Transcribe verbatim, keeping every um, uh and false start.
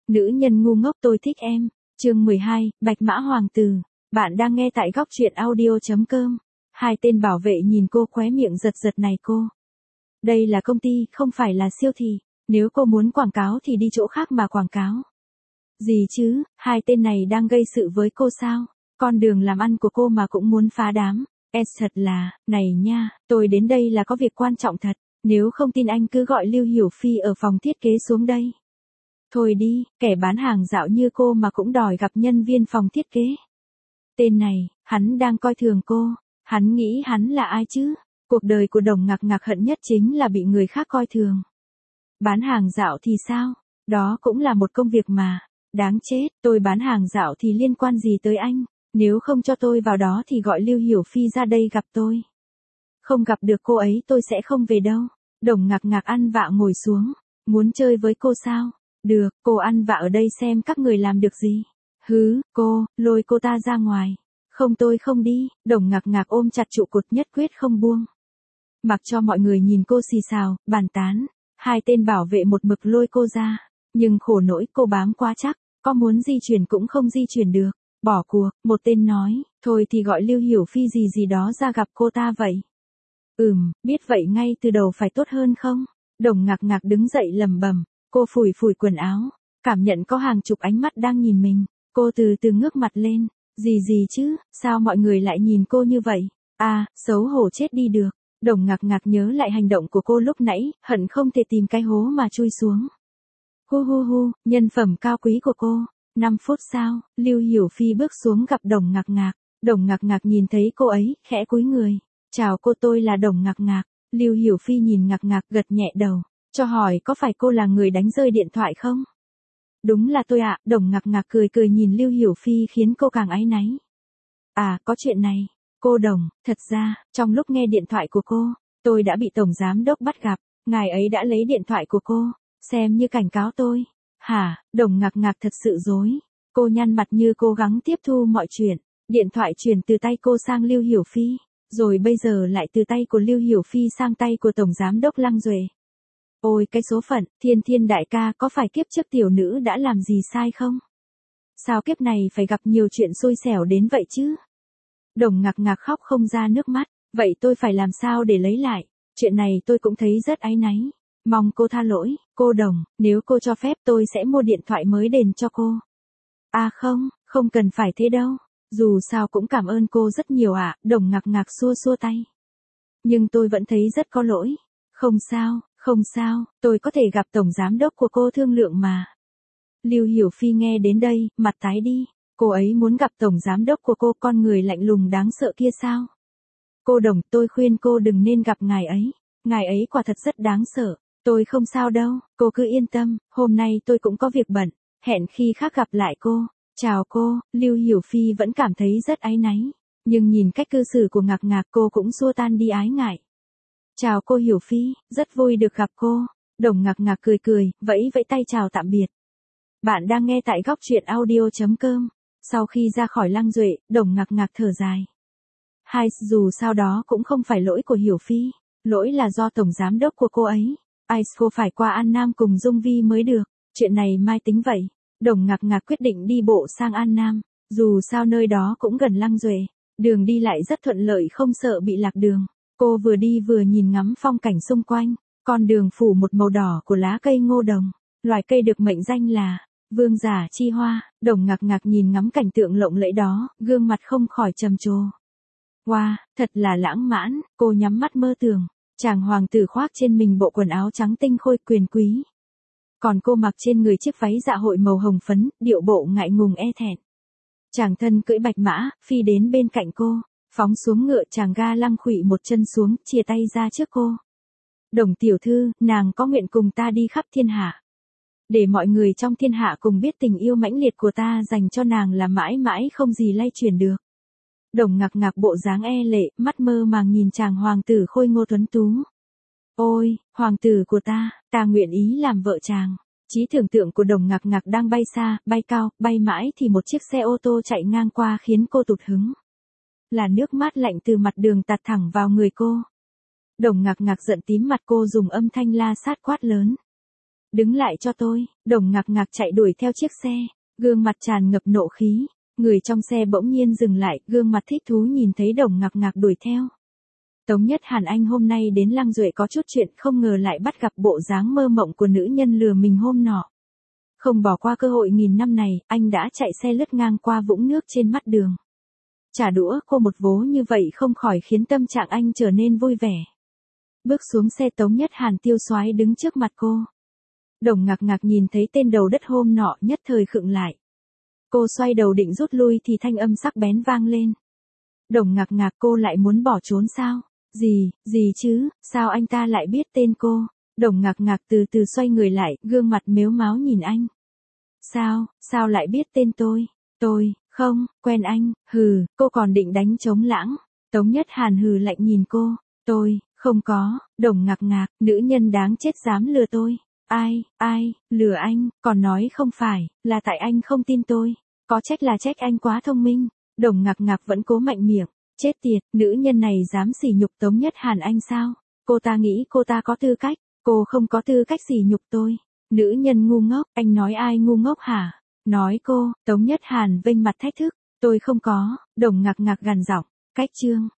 Nữ nhân ngu ngốc tôi thích em. Chương mười hai, Bạch Mã Hoàng Tử. Bạn đang nghe tại góc truyện audio chấm com. Hai tên bảo vệ nhìn cô khóe miệng giật giật này cô. Đây là công ty, không phải là siêu thị. Nếu cô muốn quảng cáo thì đi chỗ khác mà quảng cáo. Gì chứ, hai tên này đang gây sự với cô sao? Con đường làm ăn của cô mà cũng muốn phá đám. Es thật là, này nha, tôi đến đây là có việc quan trọng thật. Nếu không tin anh cứ gọi Lưu Hiểu Phi ở phòng thiết kế xuống đây. Thôi đi, kẻ bán hàng dạo như cô mà cũng đòi gặp nhân viên phòng thiết kế. Tên này, hắn đang coi thường cô. Hắn nghĩ hắn là ai chứ? Cuộc đời của Đồng Ngạc Ngạc hận nhất chính là bị người khác coi thường. Bán hàng dạo thì sao? Đó cũng là một công việc mà. Đáng chết, tôi bán hàng dạo thì liên quan gì tới anh? Nếu không cho tôi vào đó thì gọi Lưu Hiểu Phi ra đây gặp tôi. Không gặp được cô ấy tôi sẽ không về đâu. Đồng Ngạc Ngạc ăn vạ ngồi xuống. Muốn chơi với cô sao? Được, cô ăn vạ ở đây xem các người làm được gì. Hứ, cô, lôi cô ta ra ngoài. Không tôi không đi. Đồng Ngạc Ngạc ôm chặt trụ cột nhất quyết không buông. Mặc cho mọi người nhìn cô xì xào, bàn tán. Hai tên bảo vệ một mực lôi cô ra. Nhưng khổ nỗi cô bám quá chắc. Có muốn di chuyển cũng không di chuyển được. Bỏ cuộc, một tên nói. Thôi thì gọi Lưu Hiểu Phi gì gì đó ra gặp cô ta vậy. Ừm, biết vậy ngay từ đầu phải tốt hơn không? Đồng Ngạc Ngạc đứng dậy lầm bầm. Cô phủi phủi quần áo. Cảm nhận có hàng chục ánh mắt đang nhìn mình. Cô từ từ ngước mặt lên. Gì gì chứ, sao mọi người lại nhìn cô như vậy? À, xấu hổ chết đi được. Đồng Ngạc Ngạc nhớ lại hành động của cô lúc nãy, hận không thể tìm cái hố mà chui xuống. Hu hu hu, nhân phẩm cao quý của cô. năm phút sau, Lưu Hiểu Phi bước xuống gặp Đồng Ngạc Ngạc. Đồng Ngạc Ngạc nhìn thấy cô ấy, khẽ cúi người. Chào cô, tôi là Đồng Ngạc Ngạc. Lưu Hiểu Phi nhìn Ngạc Ngạc gật nhẹ đầu. Cho hỏi có phải cô là người đánh rơi điện thoại không? Đúng là tôi ạ. Đồng Ngạc Ngạc cười cười nhìn Lưu Hiểu Phi khiến cô càng áy náy. À, có chuyện này. Cô Đồng, thật ra, trong lúc nghe điện thoại của cô, tôi đã bị Tổng Giám Đốc bắt gặp. Ngài ấy đã lấy điện thoại của cô, xem như cảnh cáo tôi. Hả? Đồng Ngạc Ngạc thật sự dối. Cô nhăn mặt như cố gắng tiếp thu mọi chuyện. Điện thoại chuyển từ tay cô sang Lưu Hiểu Phi, rồi bây giờ lại từ tay của Lưu Hiểu Phi sang tay của Tổng Giám Đốc Lăng Duệ. Ôi cái số phận, Thiên Thiên đại ca có phải kiếp trước tiểu nữ đã làm gì sai không? Sao kiếp này phải gặp nhiều chuyện xui xẻo đến vậy chứ? Đồng Ngạc Ngạc khóc không ra nước mắt, vậy tôi phải làm sao để lấy lại? Chuyện này tôi cũng thấy rất áy náy. Mong cô tha lỗi, cô Đồng, nếu cô cho phép tôi sẽ mua điện thoại mới đền cho cô. À không, không cần phải thế đâu. Dù sao cũng cảm ơn cô rất nhiều ạ. Đồng Ngạc Ngạc xua xua tay. Nhưng tôi vẫn thấy rất có lỗi. Không sao, không sao, tôi có thể gặp Tổng Giám Đốc của cô thương lượng mà. Lưu Hiểu Phi nghe đến đây, mặt tái đi. Cô ấy muốn gặp Tổng Giám Đốc của cô, con người lạnh lùng đáng sợ kia sao? Cô Đồng, tôi khuyên cô đừng nên gặp ngài ấy. Ngài ấy quả thật rất đáng sợ. Tôi không sao đâu, cô cứ yên tâm, hôm nay tôi cũng có việc bận. Hẹn khi khác gặp lại cô. Chào cô. Lưu Hiểu Phi vẫn cảm thấy rất áy náy. Nhưng nhìn cách cư xử của Ngạc Ngạc cô cũng xua tan đi ái ngại. Chào cô Hiểu Phi, rất vui được gặp cô. Đồng Ngạc Ngạc cười cười, vẫy vẫy tay chào tạm biệt. Bạn đang nghe tại góc truyện audio chấm com. Sau khi ra khỏi Lăng Duệ, Đồng Ngạc Ngạc thở dài. Hai, dù sao đó cũng không phải lỗi của Hiểu Phi. Lỗi là do Tổng Giám Đốc của cô ấy. Ai cô phải qua An Nam cùng Dung Vi mới được. Chuyện này mai tính vậy. Đồng Ngạc Ngạc quyết định đi bộ sang An Nam. Dù sao nơi đó cũng gần Lăng Duệ. Đường đi lại rất thuận lợi không sợ bị lạc đường. Cô vừa đi vừa nhìn ngắm phong cảnh xung quanh. Con đường phủ một màu đỏ của lá cây ngô đồng. Loài cây được mệnh danh là vương giả chi hoa. Đồng Ngạc Ngạc nhìn ngắm cảnh tượng lộng lẫy đó, gương mặt không khỏi trầm trồ. Wow, thật là lãng mạn. Cô nhắm mắt mơ tưởng. Chàng hoàng tử khoác trên mình bộ quần áo trắng tinh khôi quyền quý. Còn cô mặc trên người chiếc váy dạ hội màu hồng phấn, điệu bộ ngại ngùng e thẹn. Chàng thân cưỡi bạch mã, phi đến bên cạnh cô. Phóng xuống ngựa, chàng ga lăng khuỵu một chân xuống, chia tay ra trước cô. Đồng tiểu thư, nàng có nguyện cùng ta đi khắp thiên hạ. Để mọi người trong thiên hạ cùng biết tình yêu mãnh liệt của ta dành cho nàng là mãi mãi không gì lay chuyển được. Đồng Ngạc Ngạc bộ dáng e lệ, mắt mơ màng nhìn chàng hoàng tử khôi ngô tuấn tú. Ôi, hoàng tử của ta, ta nguyện ý làm vợ chàng. Trí tưởng tượng của Đồng Ngạc Ngạc đang bay xa, bay cao, bay mãi thì một chiếc xe ô tô chạy ngang qua khiến cô tụt hứng. Là nước mát lạnh từ mặt đường tạt thẳng vào người cô. Đồng Ngạc Ngạc giận tím mặt, cô dùng âm thanh la sát quát lớn. Đứng lại cho tôi, Đồng Ngạc Ngạc chạy đuổi theo chiếc xe, gương mặt tràn ngập nộ khí, người trong xe bỗng nhiên dừng lại, gương mặt thích thú nhìn thấy Đồng Ngạc Ngạc đuổi theo. Tống Nhất Hàn anh hôm nay đến Lăng Duệ có chút chuyện, không ngờ lại bắt gặp bộ dáng mơ mộng của nữ nhân lừa mình hôm nọ. Không bỏ qua cơ hội nghìn năm này, anh đã chạy xe lướt ngang qua vũng nước trên mắt đường. Trả đũa cô một vố như vậy không khỏi khiến tâm trạng anh trở nên vui vẻ. Bước xuống xe, Tống Nhất Hàn tiêu xoái đứng trước mặt cô. Đồng Ngạc Ngạc nhìn thấy tên đầu đất hôm nọ nhất thời khựng lại. Cô xoay đầu định rút lui thì thanh âm sắc bén vang lên. Đồng Ngạc Ngạc, cô lại muốn bỏ trốn sao? Gì, gì chứ, sao anh ta lại biết tên cô? Đồng Ngạc Ngạc từ từ xoay người lại, gương mặt mếu máo nhìn anh. Sao, sao lại biết tên tôi? Tôi, không, quen anh, hừ, cô còn định đánh trống lãng. Tống Nhất Hàn hừ lạnh nhìn cô. Tôi, không có, Đồng Ngạc Ngạc, nữ nhân đáng chết dám lừa tôi. Ai, ai, lừa anh, còn nói không phải, là tại anh không tin tôi. Có trách là trách anh quá thông minh. Đồng Ngạc Ngạc vẫn cố mạnh miệng. Chết tiệt, nữ nhân này dám sỉ nhục Tống Nhất Hàn anh sao? Cô ta nghĩ cô ta có tư cách. Cô không có tư cách sỉ nhục tôi. Nữ nhân ngu ngốc, anh nói ai ngu ngốc hả? Nói cô. Tống Nhất Hàn vênh mặt thách thức. Tôi không có, Đồng Ngạc Ngạc gằn giọng. Cách chương.